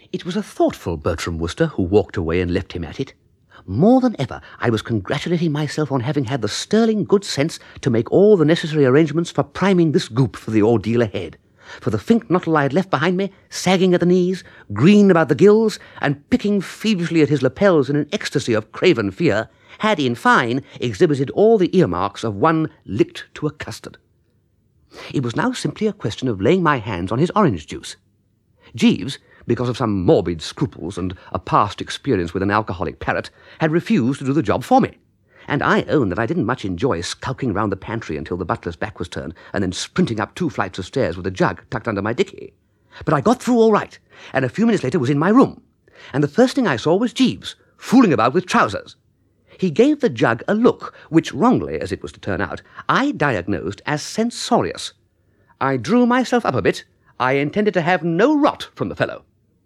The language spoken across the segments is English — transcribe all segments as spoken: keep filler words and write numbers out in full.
It was a thoughtful Bertram Wooster who walked away and left him at it. More than ever, I was congratulating myself on having had the sterling good sense to make all the necessary arrangements for priming this goop for the ordeal ahead. For the Fink-Nottle I had left behind me, sagging at the knees, green about the gills, and picking feverishly at his lapels in an ecstasy of craven fear, had, in fine, exhibited all the earmarks of one licked to a custard. It was now simply a question of laying my hands on his orange juice. Jeeves, because of some morbid scruples and a past experience with an alcoholic parrot, had refused to do the job for me. And I own that I didn't much enjoy skulking round the pantry until the butler's back was turned, and then sprinting up two flights of stairs with a jug tucked under my dicky. But I got through all right, and a few minutes later was in my room. And the first thing I saw was Jeeves, fooling about with trousers. He gave the jug a look, which wrongly, as it was to turn out, I diagnosed as censorious. I drew myself up a bit. I intended to have no rot from the fellow.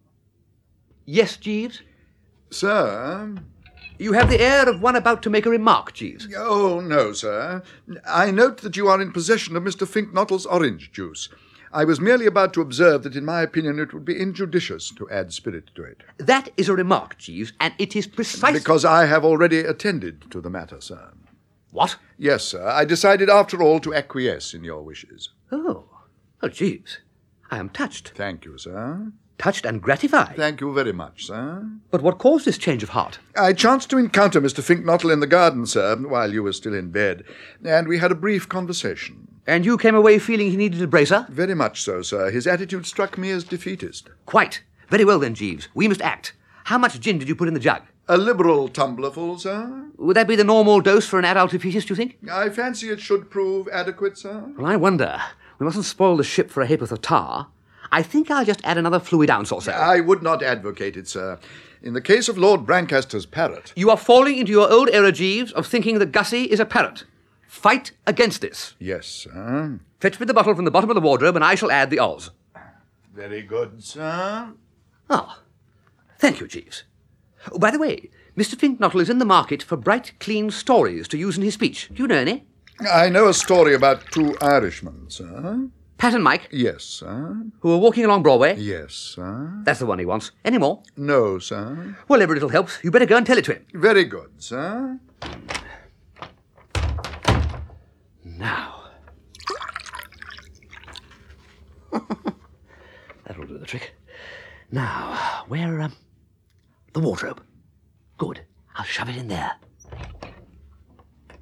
Yes, Jeeves? Sir? You have the air of one about to make a remark, Jeeves. Oh, no, sir. I note that you are in possession of Mister Fink-Nottle's orange juice. I was merely about to observe that, in my opinion, it would be injudicious to add spirit to it. That is a remark, Jeeves, and it is precisely... Because I have already attended to the matter, sir. What? Yes, sir. I decided, after all, to acquiesce in your wishes. Oh. Oh, Jeeves. I am touched. Thank you, sir. Touched and gratified. Thank you very much, sir. But what caused this change of heart? I chanced to encounter Mister Fink-Nottle in the garden, sir, while you were still in bed, and we had a brief conversation. And you came away feeling he needed a bracer? Very much so, sir. His attitude struck me as defeatist. Quite. Very well then, Jeeves. We must act. How much gin did you put in the jug? A liberal tumblerful, sir. Would that be the normal dose for an adult defeatist, do you think? I fancy it should prove adequate, sir. Well, I wonder. We mustn't spoil the ship for a ha'porth of tar. I think I'll just add another fluid ounce or so. I would not advocate it, sir. In the case of Lord Brancaster's parrot... You are falling into your old error, Jeeves, of thinking that Gussie is a parrot. Fight against this. Yes, sir. Fetch me the bottle from the bottom of the wardrobe, and I shall add the Oz. Very good, sir. Ah, thank you, Jeeves. Oh, by the way, Mister Fink-Nottle is in the market for bright, clean stories to use in his speech. Do you know any? I know a story about two Irishmen, sir. Pat and Mike? Yes, sir. Who are walking along Broadway? Yes, sir. That's the one he wants. Any more? No, sir. Well, every little helps. You better go and tell it to him. Very good, sir. Now. That'll do the trick. Now, where, um... the wardrobe. Good. I'll shove it in there.